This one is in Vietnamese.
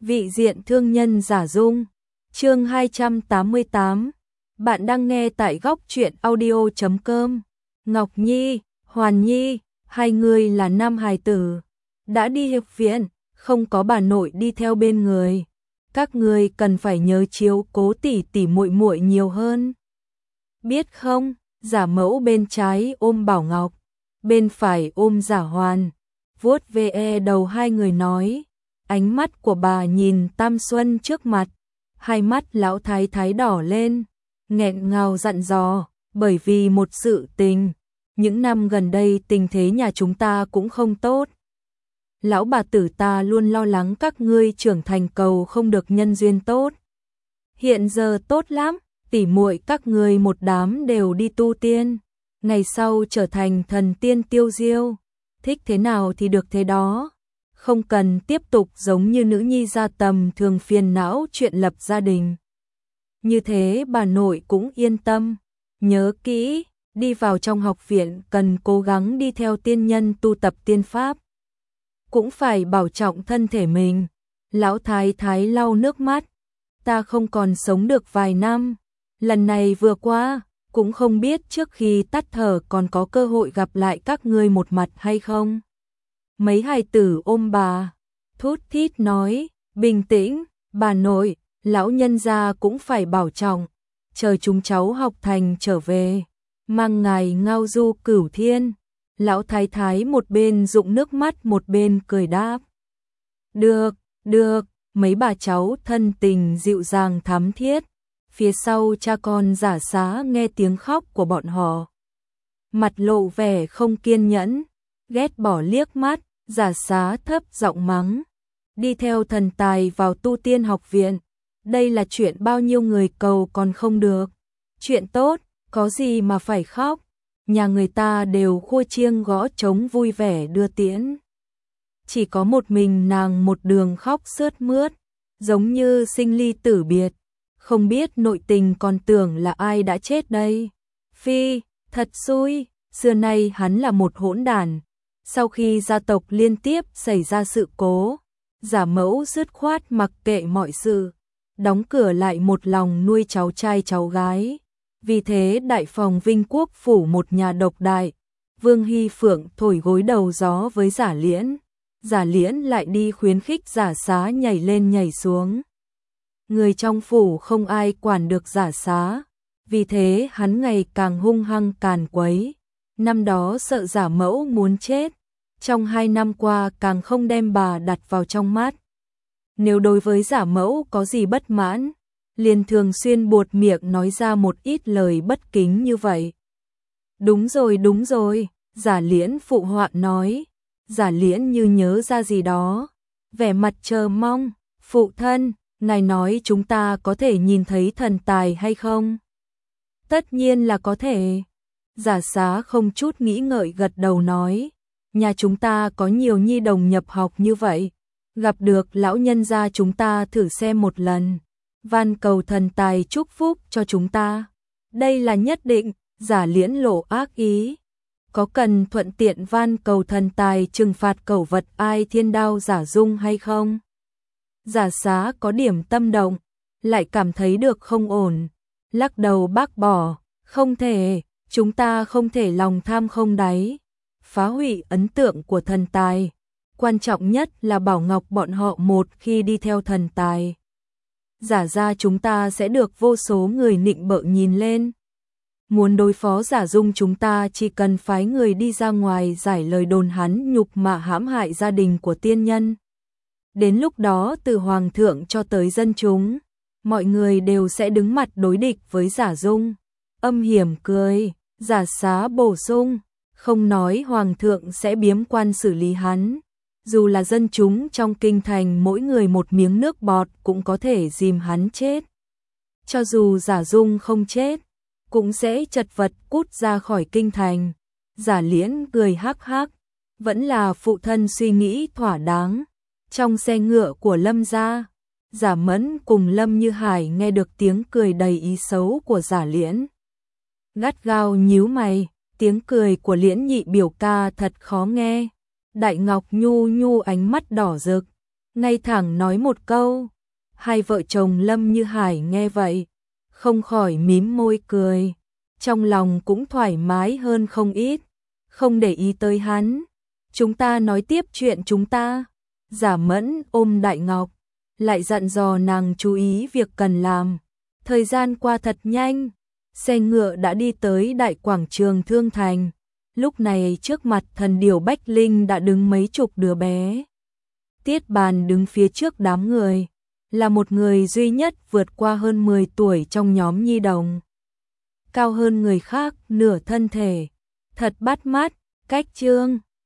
Vị diện thương nhân giả dung. Chương 288. Bạn đang nghe tại góc truyện audio.com. Ngọc Nhi, Hoàn Nhi, hai người là nam hài tử, đã đi học viện, không có bà nội đi theo bên người. Các người cần phải nhớ chiếu cố tỷ tỷ muội muội nhiều hơn. Biết không? Giả mẫu bên trái ôm Bảo Ngọc, bên phải ôm Giả Hoàn, vuốt ve đầu hai người nói. Ánh mắt của bà nhìn Tam Xuân trước mặt, hai mắt lão thái thái đỏ lên, nghẹn ngào dặn dò, bởi vì một sự tình, những năm gần đây tình thế nhà chúng ta cũng không tốt. Lão bà tử ta luôn lo lắng các ngươi trưởng thành cầu không được nhân duyên tốt. Hiện giờ tốt lắm, tỉ muội các ngươi một đám đều đi tu tiên, ngày sau trở thành thần tiên tiêu diêu, thích thế nào thì được thế đó. Không cần tiếp tục giống như nữ nhi gia tầm thường phiền não chuyện lập gia đình. Như thế bà nội cũng yên tâm. Nhớ kỹ, đi vào trong học viện cần cố gắng đi theo tiên nhân tu tập tiên pháp. Cũng phải bảo trọng thân thể mình. Lão thái thái lau nước mắt. Ta không còn sống được vài năm. Lần này vừa qua, cũng không biết trước khi tắt thở còn có cơ hội gặp lại các ngươi một mặt hay không. Mấy hài tử ôm bà, thút thít nói, bình tĩnh, bà nội, lão nhân gia cũng phải bảo trọng, chờ chúng cháu học thành trở về, mang ngài ngao du cửu thiên. Lão thái thái một bên rụng nước mắt một bên cười đáp. Được, được, mấy bà cháu thân tình dịu dàng thắm thiết, phía sau cha con Giả Xá nghe tiếng khóc của bọn họ. Mặt lộ vẻ không kiên nhẫn, ghét bỏ liếc mắt, Giả Xá thấp giọng mắng. Đi theo thần tài vào tu tiên học viện, đây là chuyện bao nhiêu người cầu còn không được. Chuyện tốt, có gì mà phải khóc, nhà người ta đều khua chiêng gõ trống vui vẻ đưa tiễn. Chỉ có một mình nàng một đường khóc sướt mướt, giống như sinh ly tử biệt, không biết nội tình còn tưởng là ai đã chết đây. Phi, thật xui, xưa nay hắn là một hỗn đản. Sau khi gia tộc liên tiếp xảy ra sự cố, Giả mẫu dứt khoát mặc kệ mọi sự, đóng cửa lại một lòng nuôi cháu trai cháu gái. Vì thế đại phòng Vinh Quốc phủ một nhà độc đại, Vương Hy Phượng thổi gối đầu gió với Giả Liễn. Giả Liễn lại đi khuyến khích Giả Xá nhảy lên nhảy xuống. Người trong phủ không ai quản được Giả Xá, vì thế hắn ngày càng hung hăng càn quấy. Năm đó sợ Giả mẫu muốn chết, trong 2 năm qua càng không đem bà đặt vào trong mắt. Nếu đối với Giả mẫu có gì bất mãn, liền thường xuyên buột miệng nói ra một ít lời bất kính như vậy. Đúng rồi, Giả Liễn phụ họa nói. Giả Liễn như nhớ ra gì đó, vẻ mặt chờ mong. Phụ thân, ngài nói chúng ta có thể nhìn thấy thần tài hay không? Tất nhiên là có thể. Giả Xá không chút nghĩ ngợi gật đầu nói, nhà chúng ta có nhiều nhi đồng nhập học như vậy, gặp được lão nhân gia chúng ta thử xem một lần, van cầu thần tài chúc phúc cho chúng ta. Đây là nhất định. Giả Liễn lộ ác ý. Có cần thuận tiện van cầu thần tài trừng phạt cẩu vật Ai Thiên Đao Giả Dung hay không? Giả Xá có điểm tâm động, lại cảm thấy được không ổn, lắc đầu bác bỏ, không thể, chúng ta không thể lòng tham không đáy, phá hủy ấn tượng của thần tài. Quan trọng nhất là Bảo Ngọc bọn họ một khi đi theo thần tài, Giả ra chúng ta sẽ được vô số người nịnh bợ nhìn lên. Muốn đối phó Giả Dung chúng ta chỉ cần phái người đi ra ngoài giải lời đồn hắn nhục mạ hãm hại gia đình của tiên nhân. Đến lúc đó từ hoàng thượng cho tới dân chúng, mọi người đều sẽ đứng mặt đối địch với Giả Dung. Âm hiểm cười, Giả Xá bổ sung, không nói hoàng thượng sẽ biếm quan xử lý hắn, dù là dân chúng trong kinh thành mỗi người một miếng nước bọt cũng có thể dìm hắn chết. Cho dù Giả Dung không chết, cũng sẽ chật vật cút ra khỏi kinh thành. Giả Liễn cười hắc hắc, vẫn là phụ thân suy nghĩ thỏa đáng. Trong xe ngựa của Lâm gia, Giả Mẫn cùng Lâm Như Hải nghe được tiếng cười đầy ý xấu của Giả Liễn. Gắt gao nhíu mày, tiếng cười của Liễn nhị biểu ca thật khó nghe. Đại Ngọc nhu nhu ánh mắt đỏ rực, ngay thẳng nói một câu. Hai vợ chồng Lâm Như Hải nghe vậy, không khỏi mím môi cười, trong lòng cũng thoải mái hơn không ít, không để ý tới hắn. Chúng ta nói tiếp chuyện chúng ta. Giả Mẫn ôm Đại Ngọc, lại dặn dò nàng chú ý việc cần làm. Thời gian qua thật nhanh, xe ngựa đã đi tới đại quảng trường Thương Thành. Lúc này trước mặt thần điểu Bách Linh đã đứng mấy chục đứa bé. Tiết Bàn đứng phía trước đám người, là một người duy nhất vượt qua hơn 10 tuổi trong nhóm nhi đồng. Cao hơn người khác nửa thân thể, thật bắt mắt, cách chương